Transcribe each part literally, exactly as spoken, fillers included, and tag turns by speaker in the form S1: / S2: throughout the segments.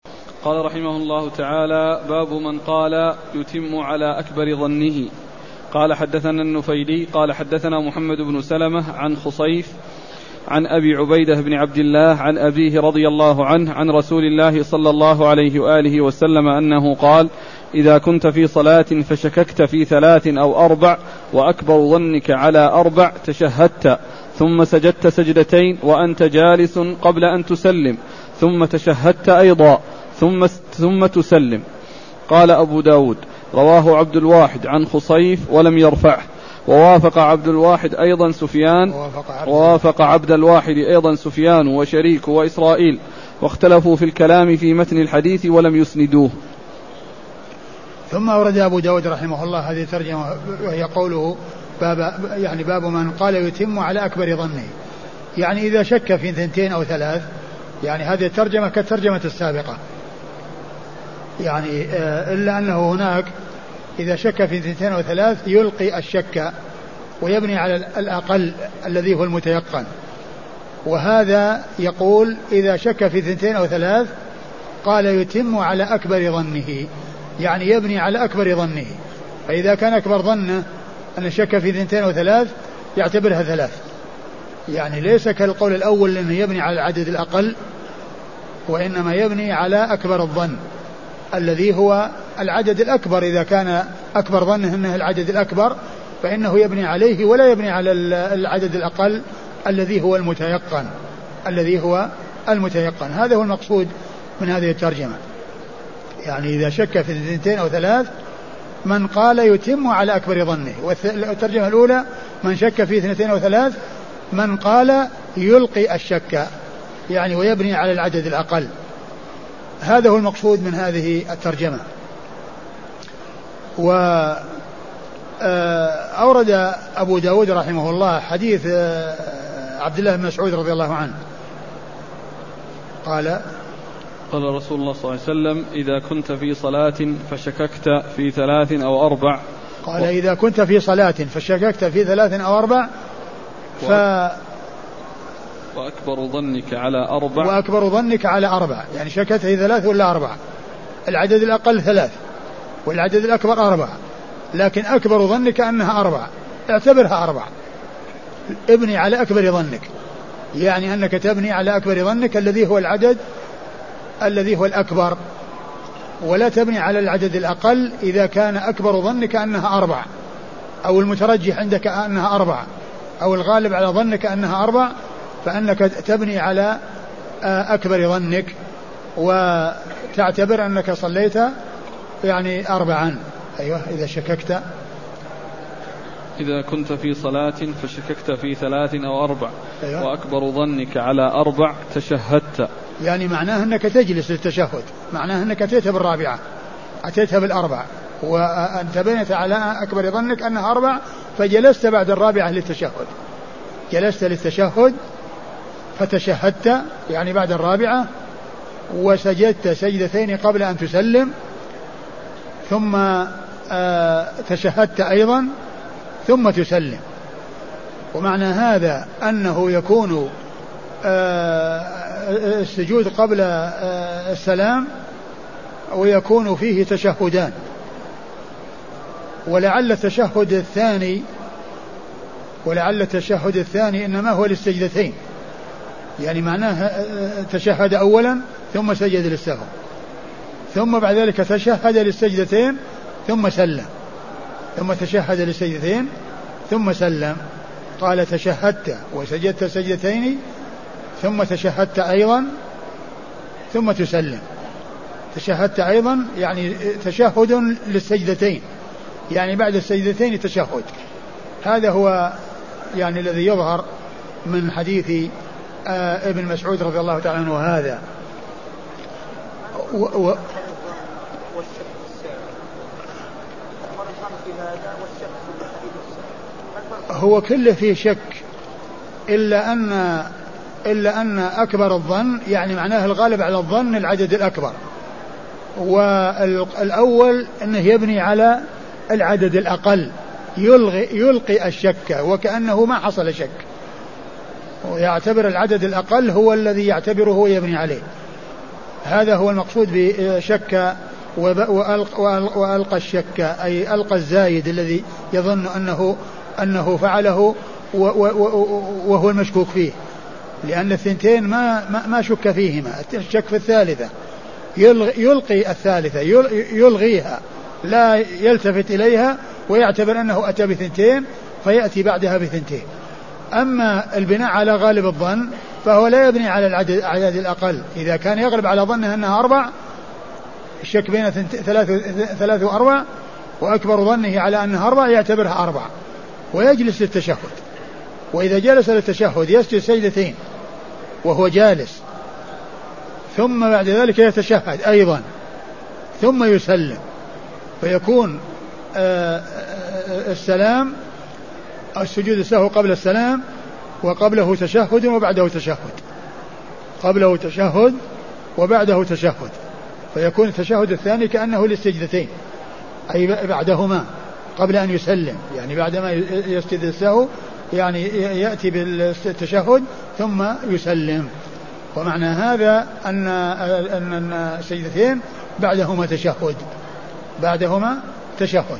S1: قال رحمه الله تعالى: باب من قال يتم على أكبر ظنه. قال حدثنا النفيلي قال حدثنا محمد بن سلمة عن خصيف عن أبي عبيدة بن عبد الله عن أبيه رضي الله عنه عن رسول الله صلى الله عليه وآله وسلم أنه قال: إذا كنت في صلاة فشككت في ثلاث أو أربع وأكبر ظنك على أربع تشهدت ثم سجدت سجدتين وأنت جالس قبل أن تسلم ثم تشهدت أيضا ثم, ثم تسلم. قال أبو داود: رواه عبد الواحد عن خصيف ولم يرفعه. ووافق عبد الواحد أيضا سفيان ووافق عبد الواحد أيضا سفيان وشريك وإسرائيل، واختلفوا في الكلام في متن الحديث ولم يسندوه.
S2: ثم ورد أبو داود رحمه الله هذه ترجمة وهي قوله باب يعني باب من قال يتم على أكبر ظنه، يعني إذا شك في ثنتين أو ثلاث، يعني هذه الترجمة كالترجمة السابقة، يعني إلا أنه هناك إذا شك في ثنتين أو ثلاث يلقي الشك ويبني على الأقل الذي هو المتيقن، وهذا يقول إذا شك في ثنتين أو ثلاث قال يتم على أكبر ظنه، يعني يبني على أكبر ظنه. فإذا كان أكبر ظنه أن الشك في ثنتين أو ثلاث يعتبرها ثلاث، يعني ليس كالقول الأول لأنه يبني على العدد الأقل، وإنما يبني على أكبر الظن الذي هو العدد الأكبر. إذا كان أكبر ظنه أنه العدد الأكبر فإنه يبني عليه ولا يبني على العدد الأقل الذي هو المتيقن الذي هو المتيقن. هذا هو المقصود من هذه الترجمة، يعني إذا شك في اثنتين أو ثلاث من قال يتم على أكبر ظنه. والترجمة الأولى من شك في اثنتين أو ثلاث من قال يلقي الشك، يعني ويبني على العدد الأقل. هذا هو المقصود من هذه الترجمة. وأورد أبو داود رحمه الله حديث عبد الله بن مسعود رضي الله عنه قال:
S1: قال رسول الله صلى الله عليه وسلم: إذا كنت في صلاة فشككت في ثلاث أو أربع.
S2: قال: إذا كنت في صلاة فشككت في ثلاث أو أربع ف
S1: وأكبر ظنك على أربع
S2: وأكبر ظنك على أربع، يعني شككت في ثلاث ولا أربع. العدد الأقل ثلاث والعدد الأكبر أربع، لكن أكبر ظنك أنها أربع، اعتبرها أربع. ابني على أكبر ظنك، يعني أنك تبني على أكبر ظنك الذي هو العدد الذي هو الأكبر، ولا تبني على العدد الأقل إذا كان أكبر ظنك أنها أربع، أو المترجح عندك أنها أربع، أو الغالب على ظنك أنها أربع، فأنك تبني على أكبر ظنك وتعتبر أنك صليت يعني أربعا. أيوة إذا شككت
S1: إذا كنت في صلاة فشككت في ثلاث أو أربع.
S2: أيوة.
S1: وأكبر ظنك على أربع تشهدت،
S2: يعني معناه أنك تجلس للتشهد، معناه أنك أتيت بالرابعة أتيتها بالأربع، وأنت بنيت على أكبر ظنك أنها أربع فجلست بعد الرابعة للتشهد، جلست للتشهد فتشهدت يعني بعد الرابعة، وسجدت سجدتين قبل أن تسلم، ثم آه تشهدت أيضا ثم تسلم. ومعنى هذا أنه يكون آه السجود قبل آه السلام ويكون فيه تشهدان، ولعل التشهد الثاني ولعل التشهد الثاني إنما هو للسجدتين، يعني معناه تشهد أولا ثم سجد للسهو، ثم بعد ذلك تشهد للسجدتين ثم سلم، ثم تشهد للسجدتين ثم سلم. قال: تشهدت وسجدت سجدتين ثم تشهدت أيضا ثم تسلم. تشهدت أيضا يعني تشهد للسجدتين، يعني بعد السجدتين تشهد. هذا هو يعني الذي يظهر من حديث آه ابن مسعود رضي الله تعالى عنه. هذا و و هو كله فيه شك، إلا أن إلا أن أكبر الظن يعني معناه الغالب على الظن العدد الأكبر، والأول أنه يبني على العدد الأقل، يلغي يلقي الشك وكأنه ما حصل شك، ويعتبر العدد الأقل هو الذي يعتبره ويبني عليه. هذا هو المقصود بشك وألقى الشك، أي ألقى الزايد الذي يظن أنه أنه فعله وهو المشكوك فيه، لأن الثنتين ما ما شك فيهما، الشك في الثالثة، يلقي الثالثة يلغيها لا يلتفت إليها ويعتبر أنه أتى بثنتين فيأتي بعدها بثنتين. أما البناء على غالب الظن فهو لا يبني على العدد الأقل، إذا كان يغلب على ظنه أنها أربع، الشك بين ثلاث, ثلاث وأربع، وأكبر ظنه على أنها أربع يعتبرها أربع ويجلس للتشهد. وإذا جلس للتشهد يسجد سجدتين وهو جالس، ثم بعد ذلك يتشهد أيضا ثم يسلم، فيكون السلام السجود السهو قبل السلام، وقبله تشهد وبعده تشهد، قبله تشهد وبعده تشهد، فيكون التشهد الثاني كأنه للسجدتين، أي بعدهما قبل أن يسلم، يعني بعدما يسجد السهو يعني يأتي بالتشهد ثم يسلم. ومعنى هذا أن أن السجدتين بعدهما تشهد، بعدهما تشهد.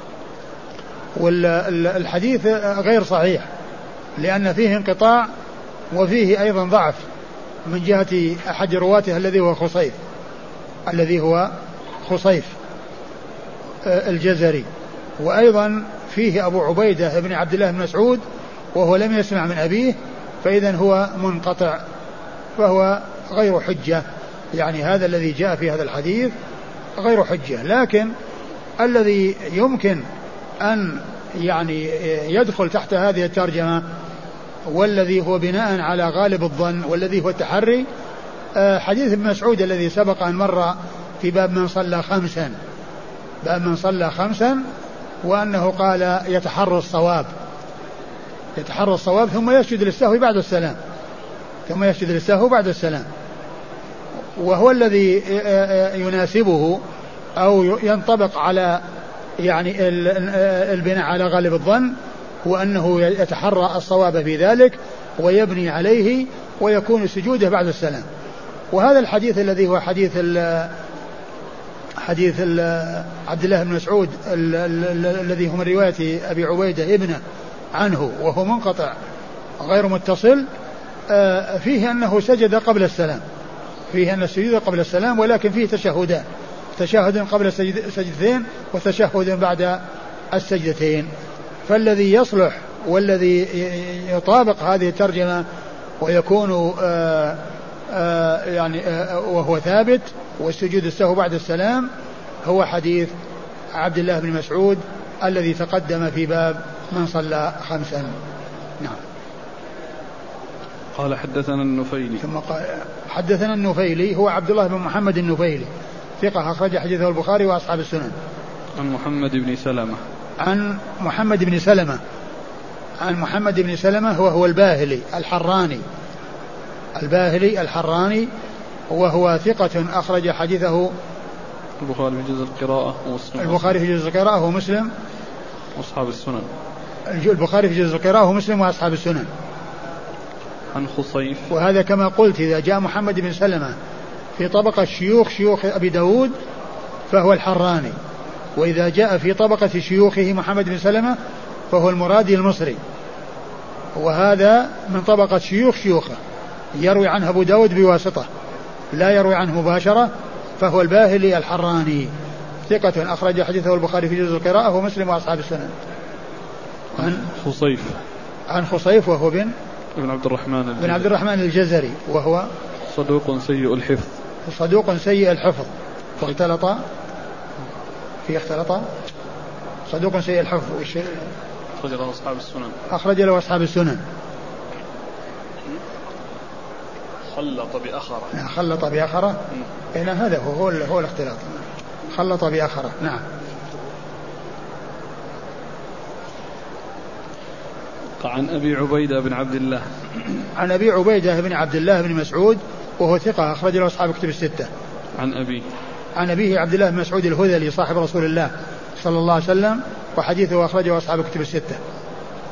S2: والحديث غير صحيح لأن فيه انقطاع وفيه أيضا ضعف من جهة أحد رواته الذي هو خصيف الذي هو خصيف الجزري، وأيضا فيه أبو عبيدة بن عبد الله بن مسعود وهو لم يسمع من أبيه، فإذا هو منقطع فهو غير حجة، يعني هذا الذي جاء في هذا الحديث غير حجة. لكن الذي يمكن أن يعني يدخل تحت هذه الترجمة والذي هو بناء على غالب الظن والذي هو التحري حديث ابن مسعود الذي سبق أن مر في باب من صلى خمسا، باب من صلى خمسا، وأنه قال يتحرى الصواب، يتحرى الصواب ثم يسجد للسهو بعد السلام، ثم يسجد للسهو بعد السلام، وهو الذي يناسبه أو ينطبق على يعني البناء على غالب الظن، وأنه يتحرى الصواب في ذلك ويبني عليه ويكون سجوده بعد السلام. وهذا الحديث الذي هو حديث ال حديث ال عبد الله بن مسعود الذي هو من رواية أبي عبيدة ابنه عنه وهو منقطع غير متصل، فيه أنه سجد قبل السلام، فيه أن السجود قبل السلام، ولكن فيه تشهدان، تشهد قبل السجدتين وتشهد بعد السجدتين. فالذي يصلح والذي يطابق هذه الترجمة ويكون آآ آآ يعني آآ وهو ثابت والسجود السهو بعد السلام هو حديث عبد الله بن مسعود الذي تقدم في باب من صلى خمسا. نعم.
S1: قال حدثنا النفيلي،
S2: ثم قال حدثنا النفيلي هو عبد الله بن محمد النفيلي، ثقة أخرج حديثه البخاري وأصحاب السنن.
S1: عن محمد بن سلمة،
S2: عن محمد بن سلمة عن محمد بن سلمة وهو الباهلي الحراني، الباهلي الحراني، وهو ثقة أخرج حديثه
S1: البخاري في جزء القراءة ومسلم،
S2: البخاري في جزء القراءة ومسلم
S1: وأصحاب السنن،
S2: البخاري في جزء القراءة ومسلم وأصحاب السنن.
S1: عن خصيف،
S2: وهذا كما قلت إذا جاء محمد بن سلمة في طبقة شيوخ شيوخ أبي داود فهو الحراني، وإذا جاء في طبقة شيوخه محمد بن سلمة فهو المرادي المصري، وهذا من طبقة شيوخ شيوخه يروي عنه أبو داود بواسطة لا يروي عنه مباشرة، فهو الباهلي الحراني ثقة أخرج حديثه البخاري في جزء القراءة ومسلم وأصحاب السنن.
S1: عن خصيف،
S2: عن خصيف وهو بن
S1: ابن عبد الرحمن
S2: بن عبد الرحمن الجزري، وهو
S1: صدوق سيء الحفظ،
S2: صدوق سيء الحفظ، فاختلط في اختلط صدوق سيء الحفظ،
S1: أخرج له أصحاب السنن،
S2: أخرج له أصحاب السنن.
S1: خلط بأخرة،
S2: خلط بأخرة، هنا هذا هو هو الاختلاط، خلط بأخرة. نعم.
S1: عن أبي عبيدة بن عبد الله،
S2: عن أبي عبيدة بن عبد الله بن مسعود وهو ثقة أخرج له أصحاب كتب الستة.
S1: عن أبي
S2: عن أبيه عبد الله بن مسعود الهذلي صاحب رسول الله صلى الله عليه وسلم، وحديثه أخرجه أصحاب كتب الستة.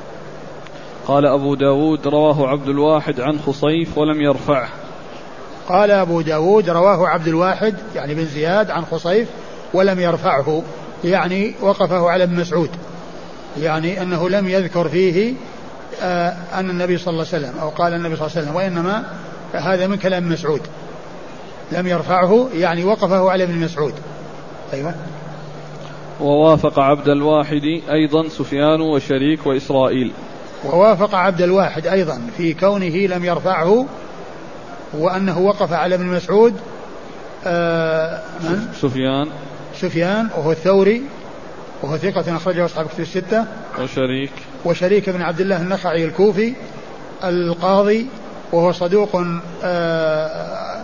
S1: قال أبو داود رواه عبد الواحد عن خصيف ولم يرفعه.
S2: قال أبو داود رواه عبد الواحد يعني بن زياد عن خصيف ولم يرفعه، يعني وقفه على ابن مسعود، يعني أنه لم يذكر فيه آه أن النبي صلى الله عليه وسلم أو قال النبي صلى الله عليه وسلم، وإنما هذا من كلام مسعود، لم يرفعه يعني وقفه على ابن مسعود. أيوة.
S1: ووافق عبد الواحد أيضا سفيان وشريك وإسرائيل.
S2: ووافق عبد الواحد أيضا في كونه لم يرفعه وأنه وقف على ابن مسعود آه من؟
S1: سفيان
S2: سفيان وهو الثوري وهو ثقة أخرجه أصحاب كتب الستة.
S1: وشريك
S2: وشريك بن عبد الله النخعي الكوفي القاضي وهو صدوق آآ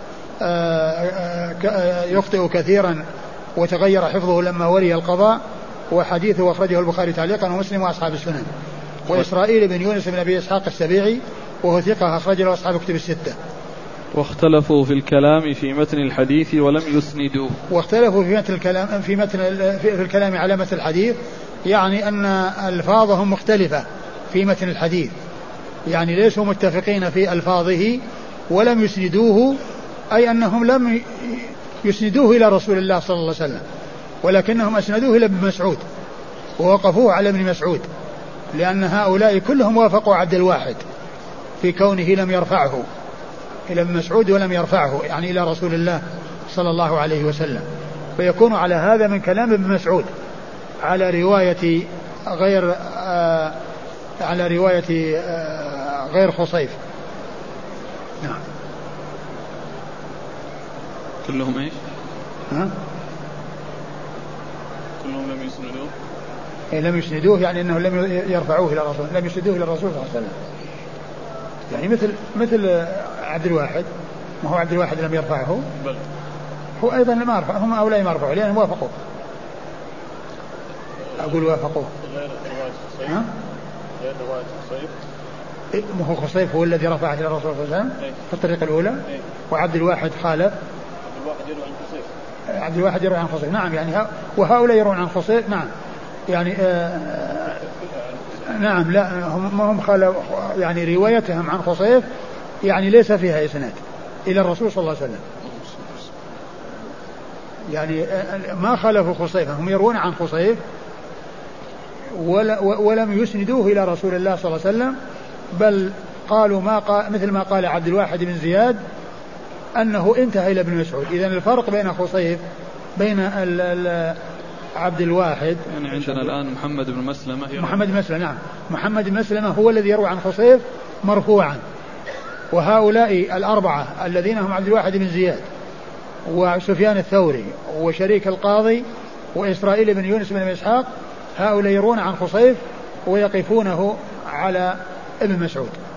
S2: آآ يخطئ كثيرا وتغير حفظه لما ولي القضاء، وحديثه أخرجه البخاري تعليقا ومسلم وأصحاب السنن. وإسرائيل بن يونس بن أبي إسحاق السبيعي وهو ثقة أخرجه أصحاب كتب الستة.
S1: واختلفوا في الكلام في متن الحديث ولم يسندوه.
S2: واختلفوا في متن الكلام في متن في الكلام على متن الحديث، يعني أن ألفاظهم مختلفة في متن الحديث، يعني ليسوا متفقين في ألفاظه ولم يسندوه، أي أنهم لم يسندوه إلى رسول الله صلى الله عليه وسلم، ولكنهم أسندوه إلى ابن مسعود ووقفوه على ابن مسعود، لأن هؤلاء كلهم وافقوا عبد الواحد في كونه لم يرفعه إلى ابن مسعود ولم يرفعه يعني إلى رسول الله صلى الله عليه وسلم، فيكون على هذا من كلام ابن مسعود على رواية غير آه على رواية آه غير خصيف. نعم.
S1: كلهم ايش؟
S2: ها؟
S1: كلهم لم يسندوه.
S2: إيه لم يسندوه يعني انه لم يرفعوه الى الرسول، لم يسندوه الى الرسول صلى الله عليه وسلم. يعني مثل مثل عبد الواحد، ما هو عبد الواحد لم يرفعه بل هو ايضا لم يرفع، هم هؤلاء ما رفعوا لأنهم وافقوا. اقول وافقوا.
S3: غير رواية خصيف.
S2: ها؟
S3: غير رواية خصيف.
S2: إيه ما هو خصيف هو الذي رفعه الى الرسول صلى الله عليه وسلم في الطريقة الأولى.
S3: إيه؟
S2: وعبد الواحد خالف.
S3: عبد الواحد يروي عن خصيف.
S2: عبد الواحد يروي عن خصيف، نعم، يعني وهؤلاء يروون عن خصيف، نعم، يعني آه نعم، لا هم ما هم خالف، يعني روايتهم عن خصيف يعني ليس فيها إسناد إلى الرسول صلى الله عليه وسلم، يعني ما خالفوا خصيفا، هم يروون عن خصيف ولم يسندوه إلى رسول الله صلى الله عليه وسلم، بل قالوا ما قال مثل ما قال عبد الواحد بن زياد أنه انتهى إلى ابن مسعود. إذن الفرق بين خصيف بين ال ال عبد الواحد،
S1: يعني عندنا الآن محمد بن مسلمة.
S2: محمد بن مسلمة، نعم، محمد بن مسلمة هو الذي يروي عن خصيف مرفوعا، وهؤلاء الأربعة الذين هم عبد الواحد بن زياد وسفيان الثوري وشريك القاضي وإسرائيل بن يونس بن إسحاق، هؤلاء يروون عن خصيف ويقفونه على ابن مسعود.